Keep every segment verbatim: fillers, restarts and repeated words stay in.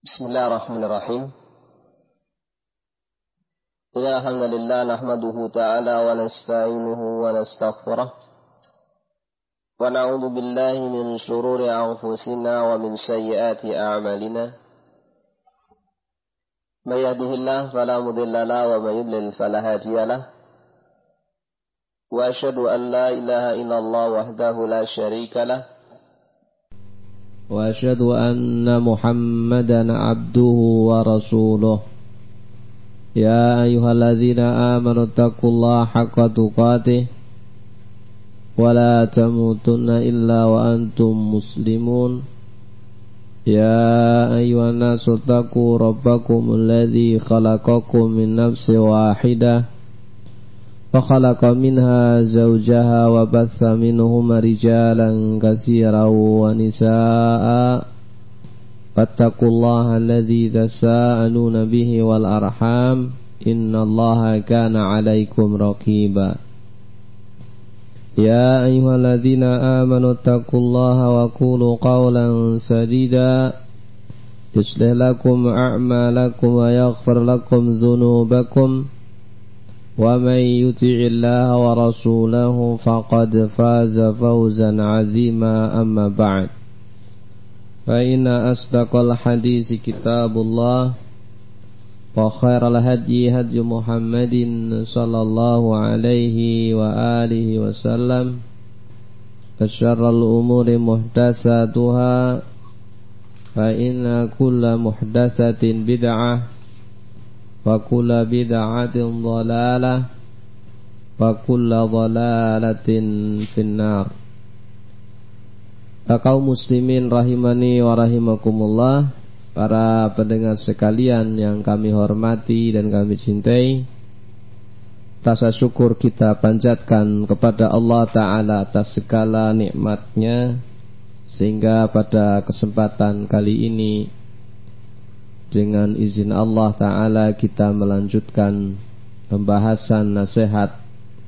Bismillahirrahmanirrahim. Innal hamdalillah nahmaduhu ta'ala wa nasta'inuhu wa nastaghfiruh. Wa na'udzu billahi min shururi anfusina wa min sayyiati a'malina. May yahdihillahu fala mudilla lahu wa may yudlil fala hadiya lahu. Wa asyhadu an la ilaha illallah wahdahu la syarika lahu. وأشهد أن محمدا عبده ورسوله يا أيها الذين آمنوا اتقوا الله حق تقاته ولا تموتن إلا وأنتم مسلمون يا أيها الناس اتقوا ربكم الذي خلقكم من نفس واحدة فخلق منها زوجها وبث منهما رجالا كثيرا ونساء فاتقوا الله الذي تساءلون به والأرحام إن الله كان عليكم رقيبا يا أيها الذين آمنوا اتقوا الله وقولوا قولا سديدا يصلح لكم أعمالكم ويغفر لكم ذنوبكم ومن يطع الله ورسوله فقد فاز فوزا عظيما أما بعد فإن أصدق الحديث كتاب الله وخير الهدي هدي محمد صلى الله عليه وآله وسلم وشر الأمور محدثاتها فإن كل محدثة بدعة wa kullu bid'atin dhalalah wa kullu dhalalatin finnar. Kaum muslimin rahimani wa rahimakumullah, para pendengar sekalian yang kami hormati dan kami cintai, rasa syukur kita panjatkan kepada Allah Ta'ala atas segala nikmatnya, sehingga pada kesempatan kali ini dengan izin Allah Ta'ala kita melanjutkan pembahasan nasihat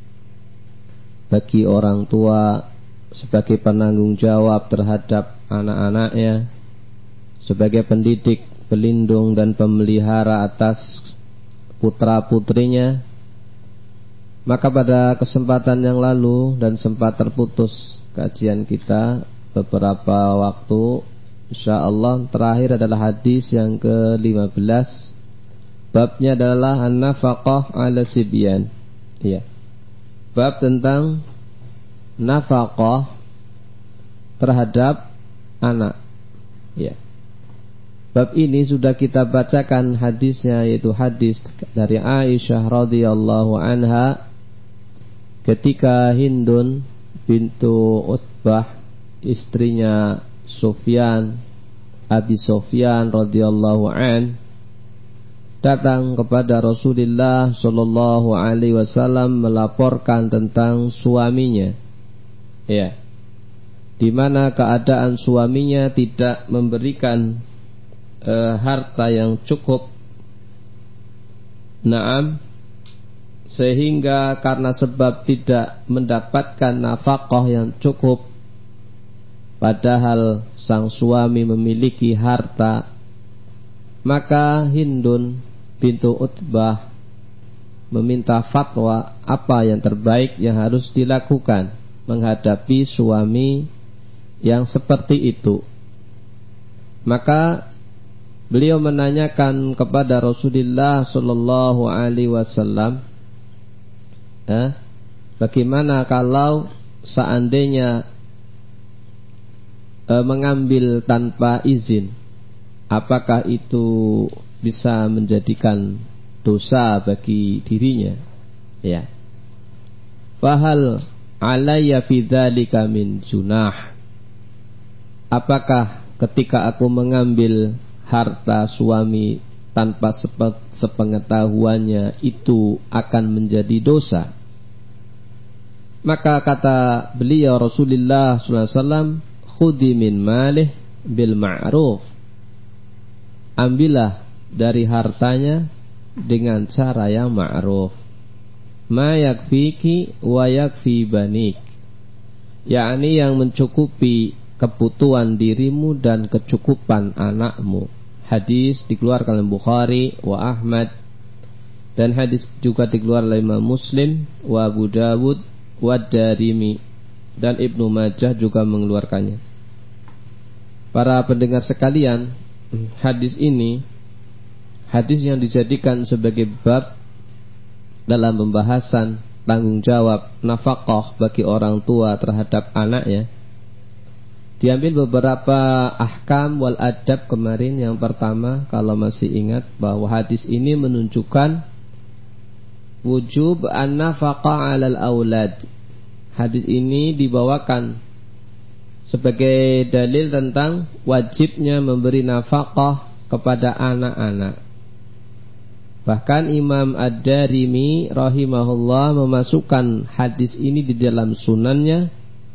bagi orang tua sebagai penanggung jawab terhadap anak-anaknya, sebagai pendidik, pelindung dan pemelihara atas putra-putrinya. Maka pada kesempatan yang lalu dan sempat terputus kajian kita beberapa waktu, InsyaAllah terakhir adalah hadis yang ke lima belas. Babnya adalah an-nafaqah ala sibyan. Iya. Bab tentang nafaqah terhadap anak. Iya. Bab ini sudah kita bacakan hadisnya, yaitu hadis dari Aisyah radhiyallahu anha ketika Hindun bintu Utbah, istrinya Sufyan, Abi Sufyan radhiyallahu an, datang kepada Rasulullah sallallahu alaihi wasallam melaporkan tentang suaminya. Ya. Di mana keadaan suaminya tidak memberikan eh, harta yang cukup. Naam, sehingga karena sebab tidak mendapatkan nafkah yang cukup, padahal sang suami memiliki harta, maka Hindun bintu Utbah meminta fatwa apa yang terbaik yang harus dilakukan menghadapi suami yang seperti itu. Maka beliau menanyakan kepada Rasulullah sallallahu alaihi wasallam, eh, bagaimana kalau seandainya mengambil tanpa izin, apakah itu bisa menjadikan dosa bagi dirinya? Ya. Fahal alayya fi dzalika min junah? Apakah ketika aku mengambil harta suami tanpa sepengetahuannya itu akan menjadi dosa? Maka kata beliau Rasulullah sallallahu alaihi wasallam, khudhi min malih bil ma'ruf. Ambillah dari hartanya dengan cara yang ma'ruf. Ma yakfiki wa yakfi banik. yakni yang mencukupi kebutuhan dirimu dan kecukupan anakmu. hadis dikeluarkan oleh Bukhari wa Ahmad, dan hadis juga dikeluarkan oleh Imam Muslim wa Abu Dawud wa Darimi, dan Ibnu Majah juga mengeluarkannya. Para pendengar sekalian, hadis ini hadis yang dijadikan sebagai bab dalam pembahasan tanggung jawab nafkah bagi orang tua terhadap anaknya. Diambil beberapa ahkam wal adab kemarin. Yang pertama, kalau masih ingat, bahwa hadis ini menunjukkan wujub an-nafaqah 'alal aulad. Hadis ini dibawakan sebagai dalil tentang wajibnya memberi nafkah kepada anak-anak. Bahkan Imam Ad-Darimi rahimahullah memasukkan hadis ini di dalam sunannya,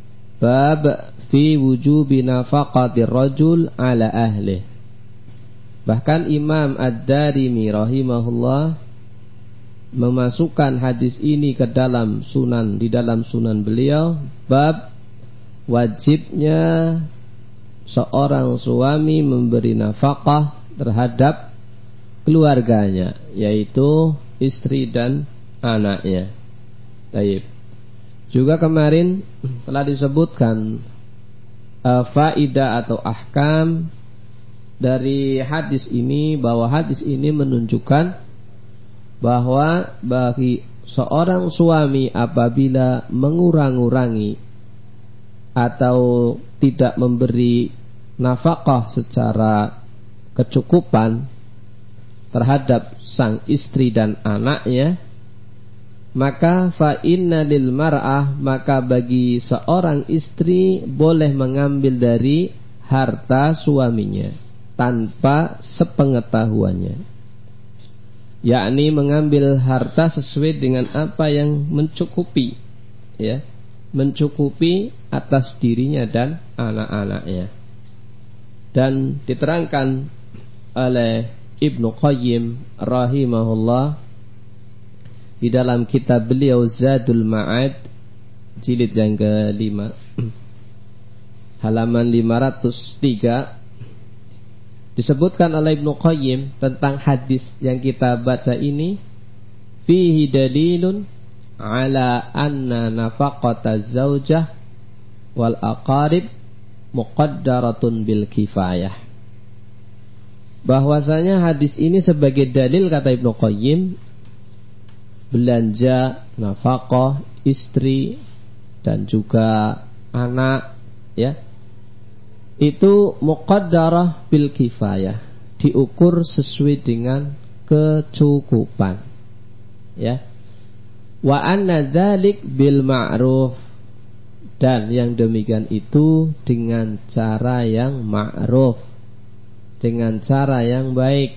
bab fi wujubi nafaqatir rajul ala ahli. Bahkan Imam Ad-Darimi rahimahullah memasukkan hadis ini ke dalam sunan, di dalam sunan beliau, bab wajibnya seorang suami memberi nafkah terhadap keluarganya, yaitu istri dan anaknya. Baik. Juga kemarin telah disebutkan uh, faidah atau ahkam dari hadis ini, bahwa hadis ini menunjukkan bahwa bagi seorang suami apabila mengurang-urangi atau tidak memberi nafkah secara kecukupan terhadap sang istri dan anaknya, maka fa inna lil mar'ah, maka bagi seorang istri boleh mengambil dari harta suaminya tanpa sepengetahuannya, yakni mengambil harta sesuai dengan apa yang mencukupi, ya, mencukupi atas dirinya dan anak-anaknya. Dan diterangkan oleh Ibnu Qayyim rahimahullah di dalam kitab beliau Zadul Ma'ad jilid yang kelima halaman lima ratus tiga, disebutkan oleh Ibnu Qayyim tentang hadis yang kita baca ini, fihi dalilun ala anna nafaqata zaujah wal aqarib muqaddaratun bil kifayah. Bahwasanya hadis ini sebagai dalil, kata Ibnu Qayyim, belanja nafkah istri dan juga anak, ya, itu muqaddarah bil kifayah, diukur sesuai dengan kecukupan, ya. Wa anna dzalik bil ma'ruf, dan yang demikian itu dengan cara yang ma'ruf, dengan cara yang baik.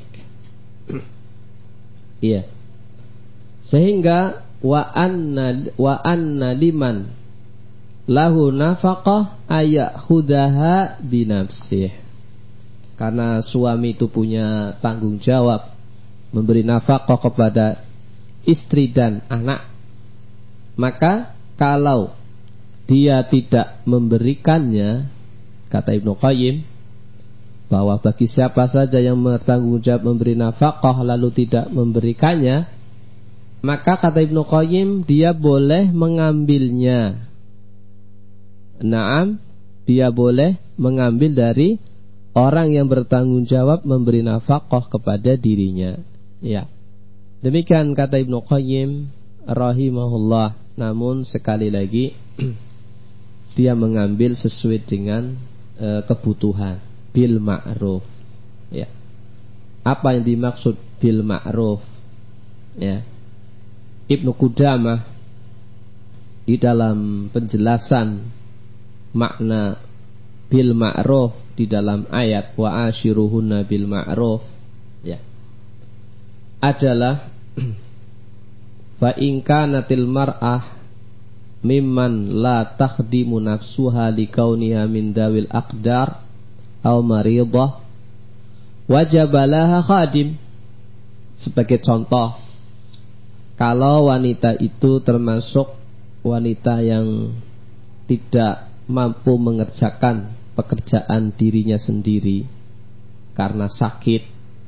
Iya. Sehingga wa anna wa anna liman lahu nafaqah ayakhudaha binafsih. Karena suami itu punya tanggung jawab memberi nafaqah kepada istri dan anak, maka kalau dia tidak memberikannya, kata Ibnu Qayyim, bahwa bagi siapa saja yang bertanggung jawab memberi nafkah lalu tidak memberikannya, maka kata Ibnu Qayyim, dia boleh mengambilnya. Naam, dia boleh mengambil dari orang yang bertanggung jawab memberi nafkah kepada dirinya. Ya. Demikian kata Ibnu Qayyim rahimahullah. Namun sekali lagi dia mengambil sesuai dengan e, kebutuhan, bil ma'ruf, ya. Apa yang dimaksud bil ma'ruf, ya? Ibnu Qudamah di dalam penjelasan makna bil ma'ruf di dalam ayat wa ashiruhunna bil ma'ruf, ya, adalah fa in kanatil mar'ah mimman la takhdimu nafsuha likauniha min dawil aqdar aw maridah wajabalaha khadim. Sebagai contoh, kalau wanita itu termasuk wanita yang tidak mampu mengerjakan pekerjaan dirinya sendiri karena sakit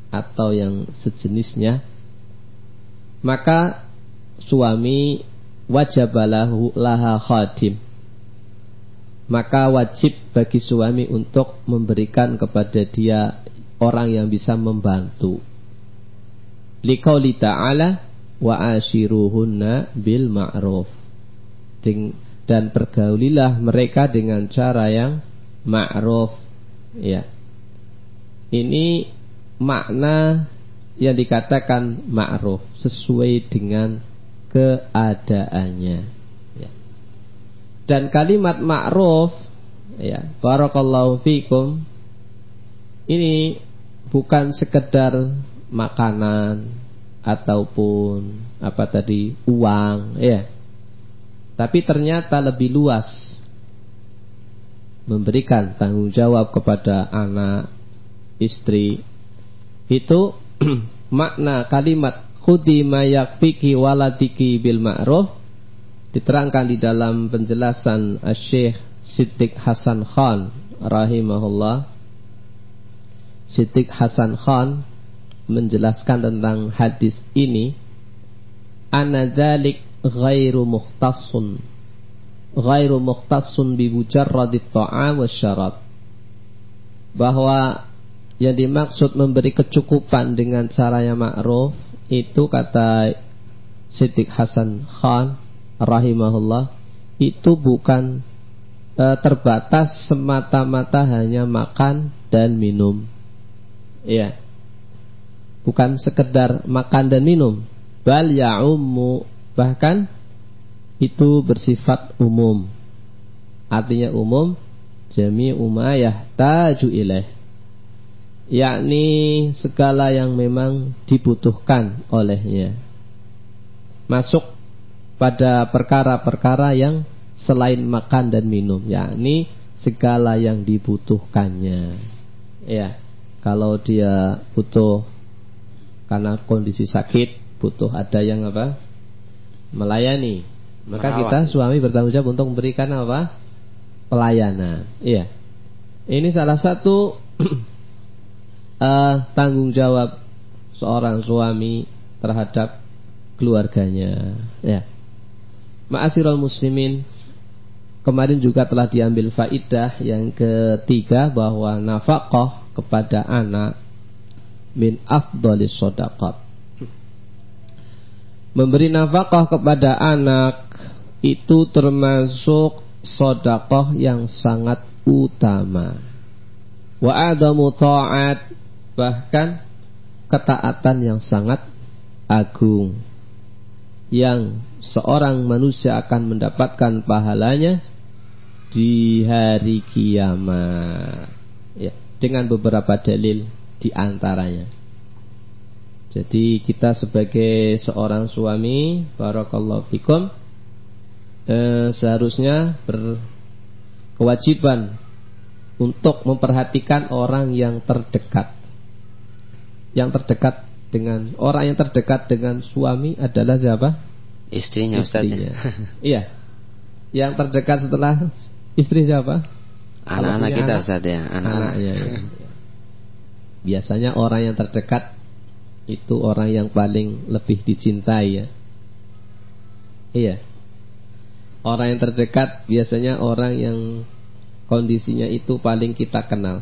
atau yang sejenisnya, maka suami wajabalahu laha khadim, maka wajib bagi suami untuk memberikan kepada dia orang yang bisa membantu. Liqauli ta'ala wa ashiruhunna bil ma'ruf, dan pergaulilah mereka dengan cara yang ma'ruf. Ya, ini makna yang dikatakan ma'ruf, sesuai dengan keadaannya. Ya. Dan kalimat ma'ruf, ya, barakallahu fikum, ini bukan sekedar makanan ataupun apa tadi uang, ya. Tapi ternyata lebih luas, memberikan tanggung jawab kepada anak, istri. Itu makna kalimat khudi ma yakfiki waladiki bil ma'ruf diterangkan di dalam penjelasan Syekh Siddiq Hasan Khan rahimahullah. Siddiq Hasan Khan menjelaskan tentang hadis ini, anadzalik ghairu mukhtassun ghairu mukhtassun bi mujarradit ta'am wasyarab, bahwa yang dimaksud memberi kecukupan dengan cara yang ma'ruf itu, kata Siddiq Hasan Khan rahimahullah, itu bukan e, terbatas semata-mata hanya makan dan minum. Ya, bukan sekedar makan dan minum, bal ya'ummu, bahkan itu bersifat umum. Artinya umum, jami'u ma yahtaju ilaih, yakni segala yang memang dibutuhkan olehnya, masuk pada perkara-perkara yang selain makan dan minum, yakni segala yang dibutuhkannya. Ya, kalau dia butuh karena kondisi sakit, butuh ada yang apa? Melayani, maka merawat. Kita suami bertanggung jawab untuk memberikan apa? Pelayanan. Iya. Ini salah satu uh, tanggung jawab seorang suami terhadap keluarganya. Ya. Ma'asyiral muslimin, kemarin juga telah diambil faidah yang ketiga, bahwa nafkah kepada anak min afdalis shadaqat. Memberi nafkah kepada anak itu termasuk sedekah yang sangat utama. Wa adamu ta'at, bahkan ketaatan yang sangat agung, yang seorang manusia akan mendapatkan pahalanya di hari kiamat. Ya, dengan beberapa dalil di antaranya. Jadi kita sebagai seorang suami, barakallahu fikum, eh, seharusnya berkewajiban untuk memperhatikan orang yang terdekat. Yang terdekat dengan orang yang terdekat dengan suami adalah siapa? Istrinya, Istrinya. Iya. Yang terdekat setelah istri siapa? Anak-anak kita, anak, Ustaz, ya. Anak-anaknya. Ya. Biasanya orang yang terdekat itu orang yang paling lebih dicintai, ya. Iya. Orang yang terdekat biasanya orang yang kondisinya itu paling kita kenal.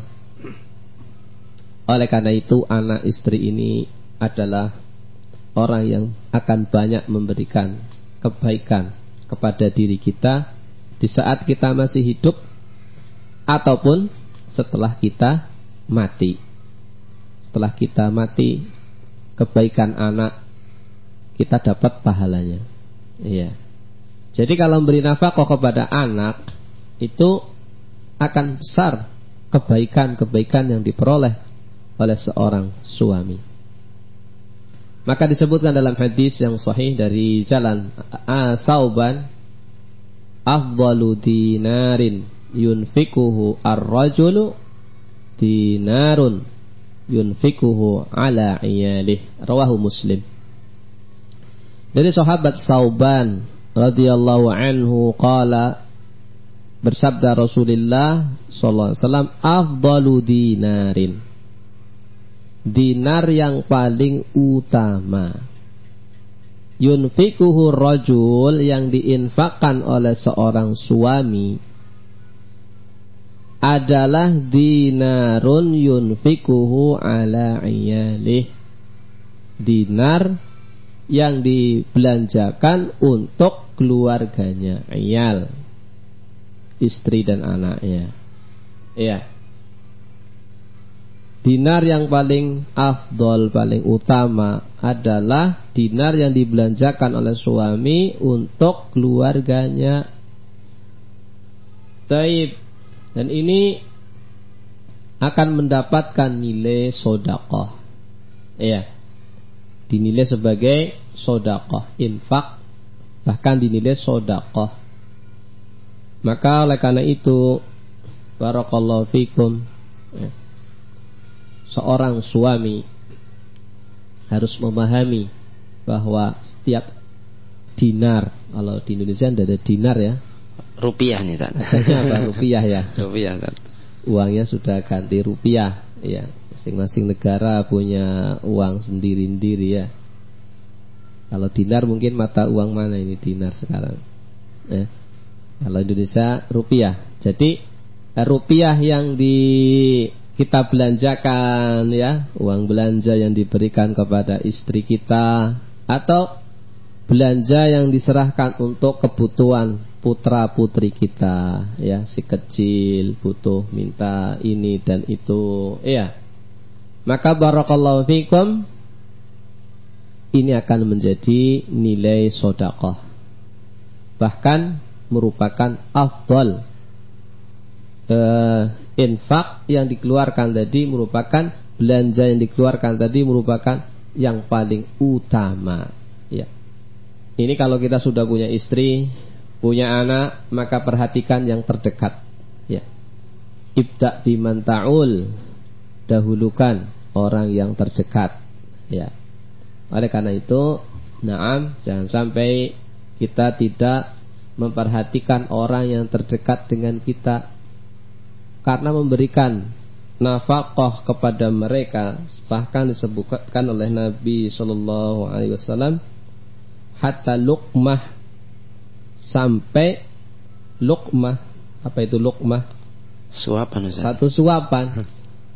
Oleh karena itu, anak istri ini adalah orang yang akan banyak memberikan kebaikan kepada diri kita di saat kita masih hidup ataupun setelah kita mati. Setelah kita mati, kebaikan anak kita dapat pahalanya. Iya. Jadi kalau memberi nafkah kepada anak itu akan besar kebaikan-kebaikan yang diperoleh oleh seorang suami. Maka disebutkan dalam hadis yang sahih dari jalan Sauban, afdalu dinarin yunfikuhu ar-rajulu dinarun yunfikuhu ala iyalih, rawahu Muslim. Dari sahabat Sauban radhiyallahu anhu qala, bersabda Rasulullah sallallahu alaihi wasallam, afdalu dinarin, dinar yang paling utama. Yunfikuhu rajul, yang diinfakkan oleh seorang suami adalah dinarun yunfikuhu ala iyalih, dinar yang dibelanjakan untuk keluarganya, iyal, istri dan anaknya. Ya. Dinar yang paling afdol, paling utama adalah dinar yang dibelanjakan oleh suami untuk keluarganya. Taib. Dan ini akan mendapatkan nilai sedekah. Iya. Dinilai sebagai sedekah, infak, bahkan dinilai sedekah. Maka oleh karena itu, barakallahu fikum, ya, seorang suami harus memahami bahwa setiap dinar, kalau di Indonesia tidak ada dinar ya, rupiah nih Tan. Apa rupiah ya? Rupiah Tan. Uangnya sudah ganti rupiah, ya. Masing-masing negara punya uang sendiri-sendiri ya. Kalau dinar mungkin mata uang mana ini dinar sekarang? Ya. Kalau Indonesia rupiah. Jadi rupiah yang di kita belanjakan ya, uang belanja yang diberikan kepada istri kita, atau belanja yang diserahkan untuk kebutuhan putra putri kita ya, si kecil butuh minta ini dan itu ya, maka barakallahu fikum, ini akan menjadi nilai sedekah, bahkan merupakan afdal. Uh, infak yang dikeluarkan tadi merupakan, belanja yang dikeluarkan tadi merupakan yang paling utama ya. Ini kalau kita sudah punya istri, punya anak, maka perhatikan yang terdekat ya. Ibda biman ta'ul, dahulukan orang yang terdekat ya. Oleh karena itu, naam, jangan sampai kita tidak memperhatikan orang yang terdekat dengan kita, karena memberikan nafkah kepada mereka, bahkan disebutkan oleh Nabi Shallallahu Alaihi Wasallam, hatta luqmah, sampai luqmah. Apa itu luqmah? Suapan Ustaz. Satu suapan.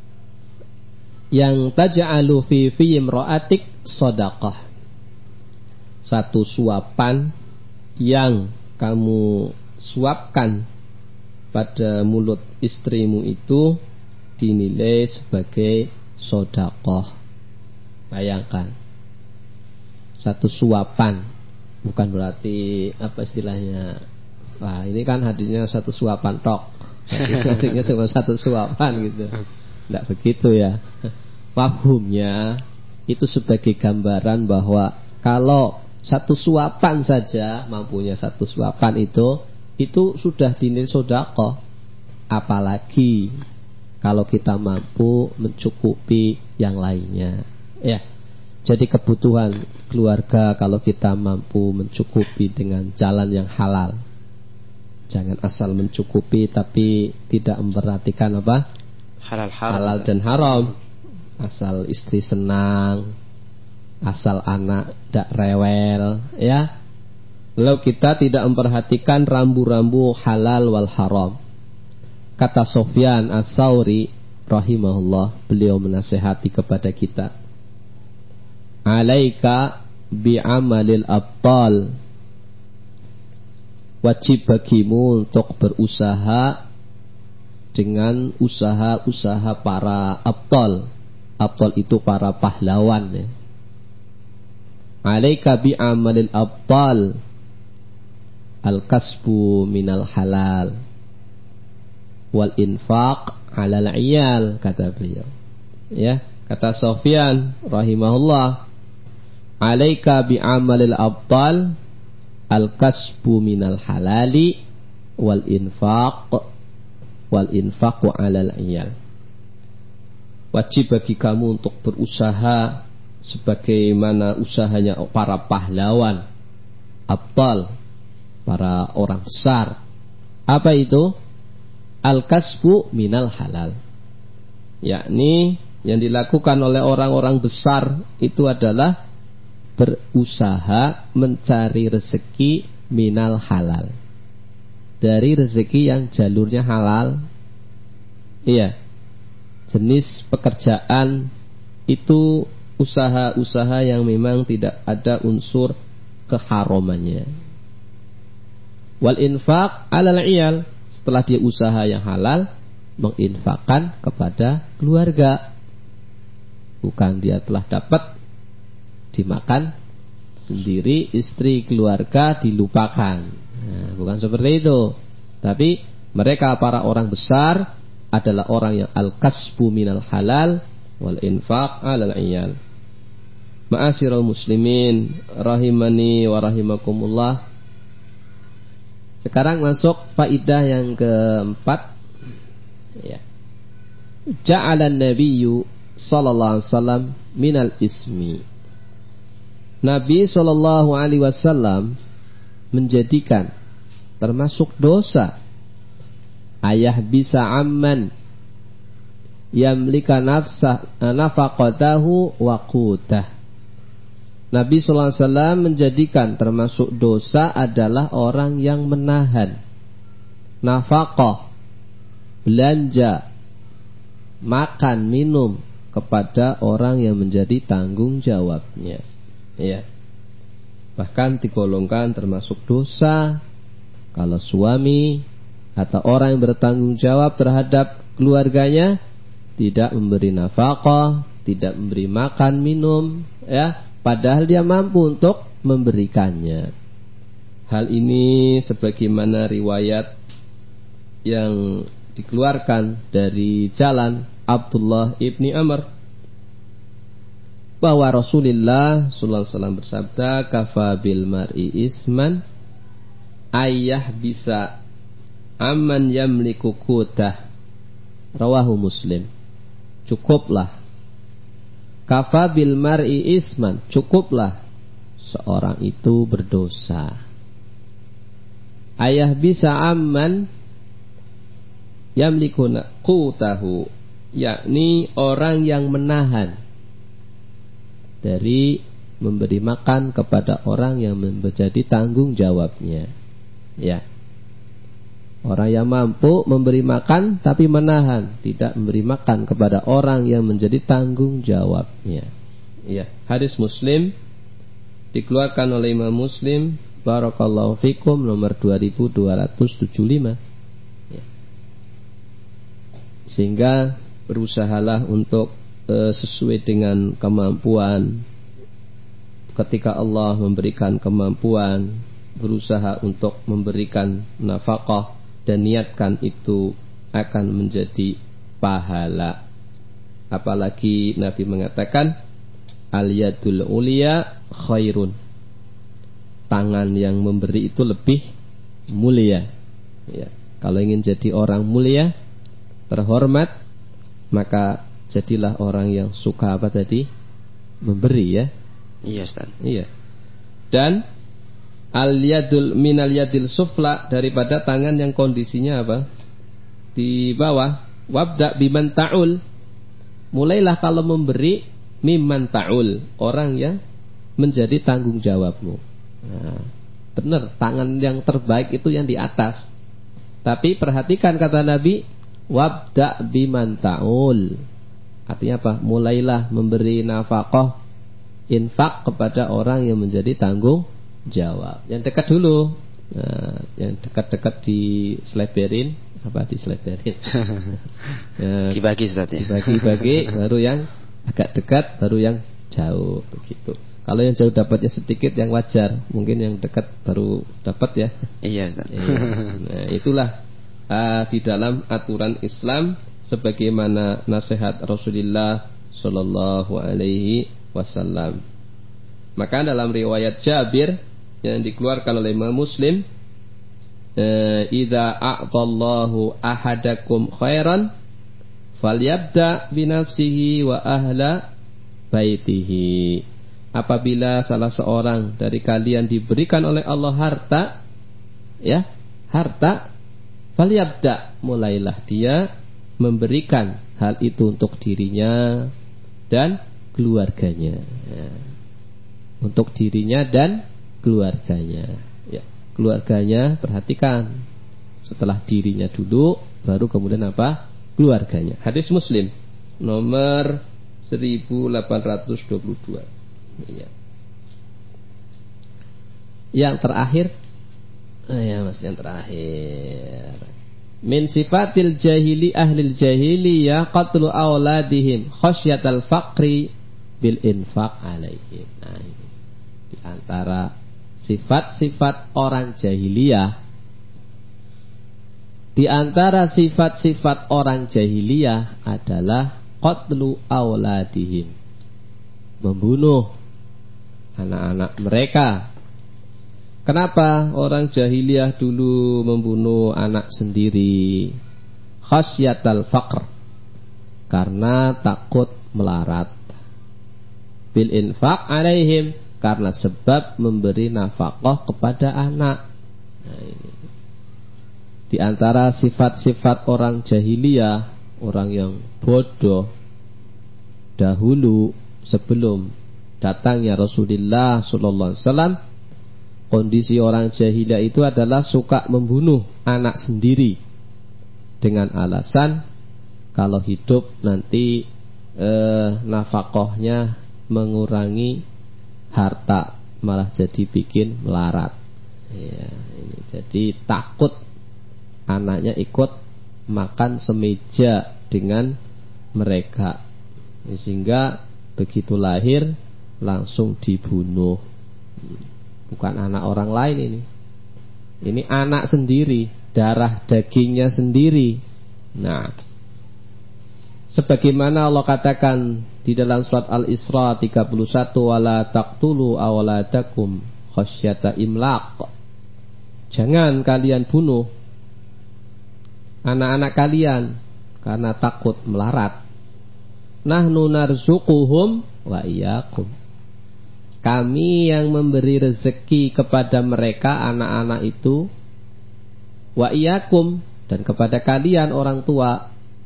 Yang taj'alu fi fi imra'atik shadaqah. Satu suapan yang kamu suapkan pada mulut istrimu itu dinilai sebagai sedekah. Bayangkan, satu suapan, bukan berarti apa istilahnya, wah ini kan hadirnya satu suapan tok, maksudnya cuma satu suapan gitu. Tidak begitu ya. Mafhumnya itu sebagai gambaran bahwa kalau satu suapan saja, mampunya satu suapan itu itu sudah dinilai sedekah. Apalagi kalau kita mampu mencukupi yang lainnya ya. Jadi kebutuhan keluarga kalau kita mampu mencukupi dengan jalan yang halal. Jangan asal mencukupi tapi tidak memperhatikan apa? Halal, haram. Halal dan haram. Asal istri senang, asal anak tidak rewel ya. Lalu kita tidak memperhatikan rambu-rambu halal wal haram. Kata Sufyan Ats-Tsauri rahimahullah, beliau menasihati kepada kita, alaika bi'amalil abtal, wajib bagimu untuk berusaha dengan usaha-usaha para abtal. Abtal itu para pahlawan ya. Alaika bi'amalil abtal, al-kasbu minal halal wal infaq alal iyal, kata beliau ya. Kata Sufyan rahimahullah, alaika bi'amalil abtal, al-kasbu minal halali wal infaq wal infaqu alal iyal. Wajib bagi kamu untuk berusaha sebagaimana usahanya para pahlawan abtal, para orang besar. Apa itu? Al-kasbu minal halal, yakni yang dilakukan oleh orang-orang besar itu adalah berusaha mencari rezeki minal halal, dari rezeki yang jalurnya halal. Iya, jenis pekerjaan itu usaha-usaha yang memang tidak ada unsur keharamannya. Wal infaq alal iyal, setelah dia usaha yang halal, menginfakkan kepada keluarga. Bukan dia telah dapat dimakan sendiri, istri keluarga dilupakan. Nah, bukan seperti itu. Tapi mereka para orang besar adalah orang yang al-kasbu minal halal wal infaq alal iyal. Ma'asyiral muslimin rahimani wa rahimakumullah. Sekarang masuk faidah yang keempat. Ya. Ja'alan nabiyyu sallallahu alaihi wasallam minal ismi. Nabi sallallahu alaihi wasallam menjadikan termasuk dosa ayah bisa amman yamlika nafsah nafaqatahu wa qutah. Nabi sallallahu alaihi wasallam menjadikan termasuk dosa adalah orang yang menahan nafkah, belanja, makan, minum kepada orang yang menjadi tanggung jawabnya. Ya. Bahkan digolongkan termasuk dosa kalau suami atau orang yang bertanggung jawab terhadap keluarganya tidak memberi nafkah, tidak memberi makan, minum, ya, padahal dia mampu untuk memberikannya. Hal ini sebagaimana riwayat yang dikeluarkan dari jalan Abdullah ibni Amr, bahwa Rasulullah sallallahu alaihi wasallam bersabda, kafa bil mar'i isman ayah bisa amman yamliku qutah, rawahu Muslim. Cukuplah, kafa bil mar'i isman, cukuplah seorang itu berdosa. Ayah bisa amman yamliku qutahu, yakni orang yang menahan dari memberi makan kepada orang yang menjadi tanggung jawabnya. Ya. Orang yang mampu memberi makan tapi menahan, tidak memberi makan kepada orang yang menjadi tanggung jawabnya. Ya. Hadis Muslim dikeluarkan oleh Imam Muslim, barakallahu fikum, nomor dua ribu dua ratus tujuh puluh lima. Ya. Sehingga berusahalah untuk e, sesuai dengan kemampuan. Ketika Allah memberikan kemampuan, berusaha untuk memberikan nafkah dan niatkan itu akan menjadi pahala. Apalagi Nabi mengatakan al-yadul ulia khairun, tangan yang memberi itu lebih mulia. Ya. Kalau ingin jadi orang mulia, terhormat, maka jadilah orang yang suka apa tadi? Memberi, ya. Iya, Ustaz. Iya. Dan al-yadul minal yadil sufla, daripada tangan yang kondisinya apa? Di bawah. Wabda biman ta'ul, mulailah kalau memberi mimman ta'ul, orang yang menjadi tanggung jawabmu. Nah, benar, tangan yang terbaik itu yang di atas. Tapi perhatikan kata Nabi, wabda biman ta'ul. Artinya apa? Mulailah memberi nafkah, infak kepada orang yang menjadi tanggung jawab. Yang dekat dulu. Nah, yang dekat-dekat diseleberin, apa diseleberin? Ya, dibagi Ustaz, ya. Dibagi-bagi, baru yang agak dekat, baru yang jauh, begitu. Kalau yang jauh dapatnya sedikit, yang wajar. Mungkin yang dekat baru dapat, ya. Iya, Ustaz. Iya. Nah, itulah uh, di dalam aturan Islam sebagaimana nasihat Rasulullah sallallahu alaihi wasallam. Maka dalam riwayat Jabir yang dikeluarkan oleh Imam Muslim, idza a'tallahu ahadakum khairan falyabda binafsihi wa ahla baitihi. Apabila salah seorang dari kalian diberikan oleh Allah harta, ya, harta, falyabda, mulailah dia memberikan hal itu untuk dirinya dan keluarganya. Ya. Untuk dirinya dan keluarganya. Ya, keluarganya perhatikan. Setelah dirinya dulu, baru kemudian apa? Keluarganya. Hadis Muslim nomor seribu delapan ratus dua puluh dua. Ya. Yang terakhir, oh ya mas, yang terakhir. Min sifatil jahili ahlil jahiliyah qatlu auladihim khasyatal faqri bil infaq alaihim. Nah, ini di antara sifat-sifat orang jahiliyah, di antara sifat-sifat orang jahiliyah adalah qatlu auladihim, membunuh anak-anak mereka. Kenapa orang jahiliyah dulu membunuh anak sendiri? Khasyatal faqr, karena takut melarat. Bil infaq alaihim, karena sebab memberi nafkah kepada anak. Nah, ini. Di antara sifat-sifat orang jahiliyah, orang yang bodoh dahulu sebelum datangnya Rasulullah sallallahu alaihi wasallam, kondisi orang jahiliyah itu adalah suka membunuh anak sendiri dengan alasan kalau hidup nanti eh, nafkahnya mengurangi harta, malah jadi bikin melarat. Ya, ini jadi takut anaknya ikut makan semeja dengan mereka, sehingga begitu lahir langsung dibunuh. Bukan anak orang lain ini. Ini anak sendiri, darah dagingnya sendiri. Nah, sebagaimana Allah katakan di dalam surat Al-Isra tiga puluh satu, wala taqtulu awladakum khasyata imlaq. Jangan kalian bunuh anak-anak kalian karena takut melarat. Nahnu narzuquhum wa iyyakum. Kami yang memberi rezeki kepada mereka anak-anak itu, wa iyyakum, dan kepada kalian orang tua.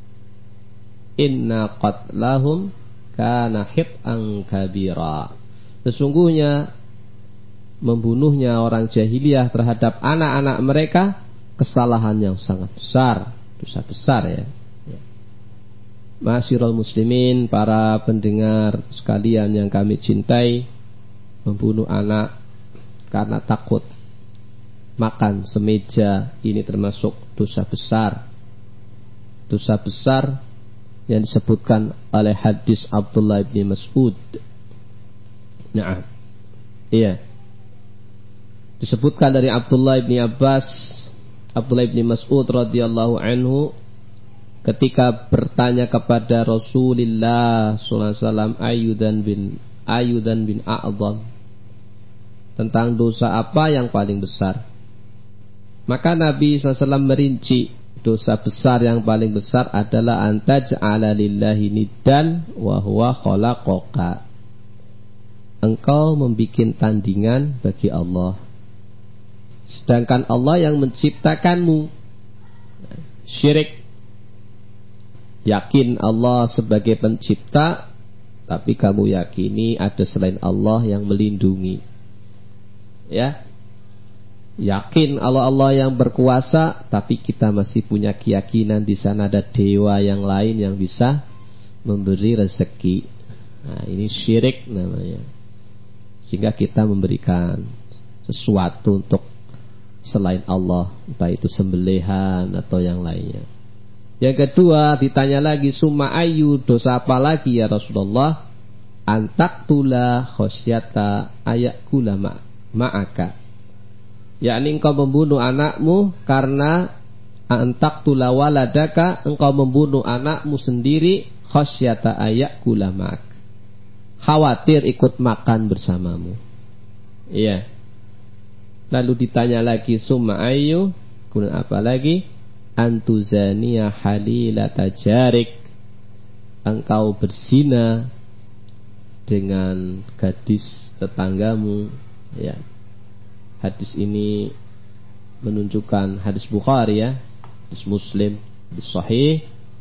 Inna qatlahum kana hit'an kabira. Sesungguhnya membunuhnya orang jahiliyah terhadap anak-anak mereka kesalahan yang sangat besar, dosa besar ya. Ma'asyiral muslimin, para pendengar sekalian yang kami cintai, membunuh anak karena takut makan semeja ini termasuk dosa besar. Dosa besar yang disebutkan oleh hadis Abdullah bin Mas'ud. Nah, iya. Disebutkan dari Abdullah bin Abbas, Abdullah bin Mas'ud radhiyallahu anhu ketika bertanya kepada Rasulullah sallallahu alaihi wasallam ayyudan bin ayyudan bin a'zam, tentang dosa apa yang paling besar. Maka Nabi sallallahu alaihi wasallam merinci, dosa besar yang paling besar adalah antaj'ala lillahi niddan wa huwa khalaqaka. Engkau membikin tandingan bagi Allah, sedangkan Allah yang menciptakanmu. Syirik. Yakin Allah sebagai pencipta, tapi kamu yakini ada selain Allah yang melindungi. Ya, yakin Allah Allah yang berkuasa, tapi kita masih punya keyakinan di sana ada dewa yang lain yang bisa memberi rezeki. Nah, ini syirik namanya. Sehingga kita memberikan sesuatu untuk selain Allah, entah itu sembelihan atau yang lainnya. Yang kedua, ditanya lagi, summa ayu, dosa apa lagi ya Rasulullah? Antaktula khosyata ayakula ma ma'aka. Yakni engkau membunuh anakmu karena antaktula waladaka, engkau membunuh anakmu sendiri khosyata ayakula ma'ak, khawatir ikut makan bersamamu. Iya. Lalu ditanya lagi, summa ayu, kemudian apa lagi? Antuzaniya halilata jarik, engkau berzina dengan gadis tetanggamu. Ya. Hadis ini menunjukkan, hadis Bukhari ya, hadis Muslim, hadis Sahih,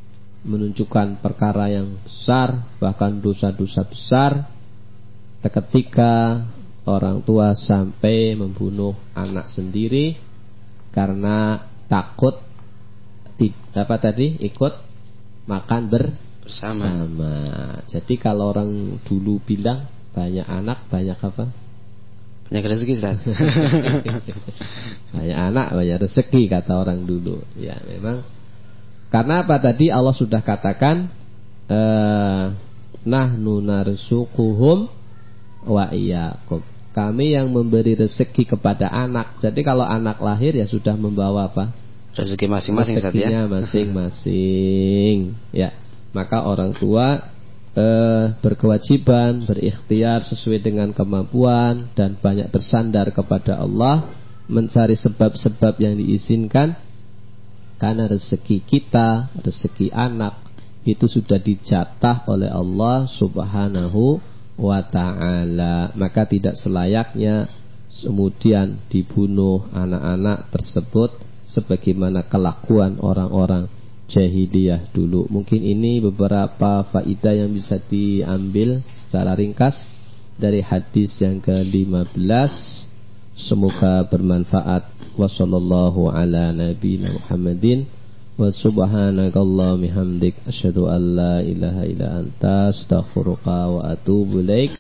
menunjukkan perkara yang besar, bahkan dosa-dosa besar, ketika orang tua sampai membunuh anak sendiri karena takut apa tadi ikut makan ber bersama. Sama. Jadi kalau orang dulu bilang banyak anak banyak apa? Banyak rezeki, Ustaz. Banyak anak banyak rezeki kata orang dulu. Ya memang. Karena apa tadi Allah sudah katakan eh, nahnu narzuquhum wa iyyakum. Kami yang memberi rezeki kepada anak. Jadi kalau anak lahir ya sudah membawa apa? Rezeki masing-masing, Ustaz, ya. Rezekinya masing-masing. Ya. Maka orang tua eh, berkewajiban, berikhtiar sesuai dengan kemampuan dan banyak bersandar kepada Allah, mencari sebab-sebab yang diizinkan, karena rezeki kita, rezeki anak itu sudah dijatah oleh Allah Subhanahu wa ta'ala. Maka tidak selayaknya kemudian dibunuh anak-anak tersebut sebagaimana kelakuan orang-orang jahiliyah dulu. Mungkin ini beberapa faedah yang bisa diambil secara ringkas dari hadis yang ke lima belas. Semoga bermanfaat. Wassallallahu ala nabiyina Muhammadin wa subhanakallahumma hamdik asyhadu an la ilaha illa anta astaghfiruka wa atubu ilaik.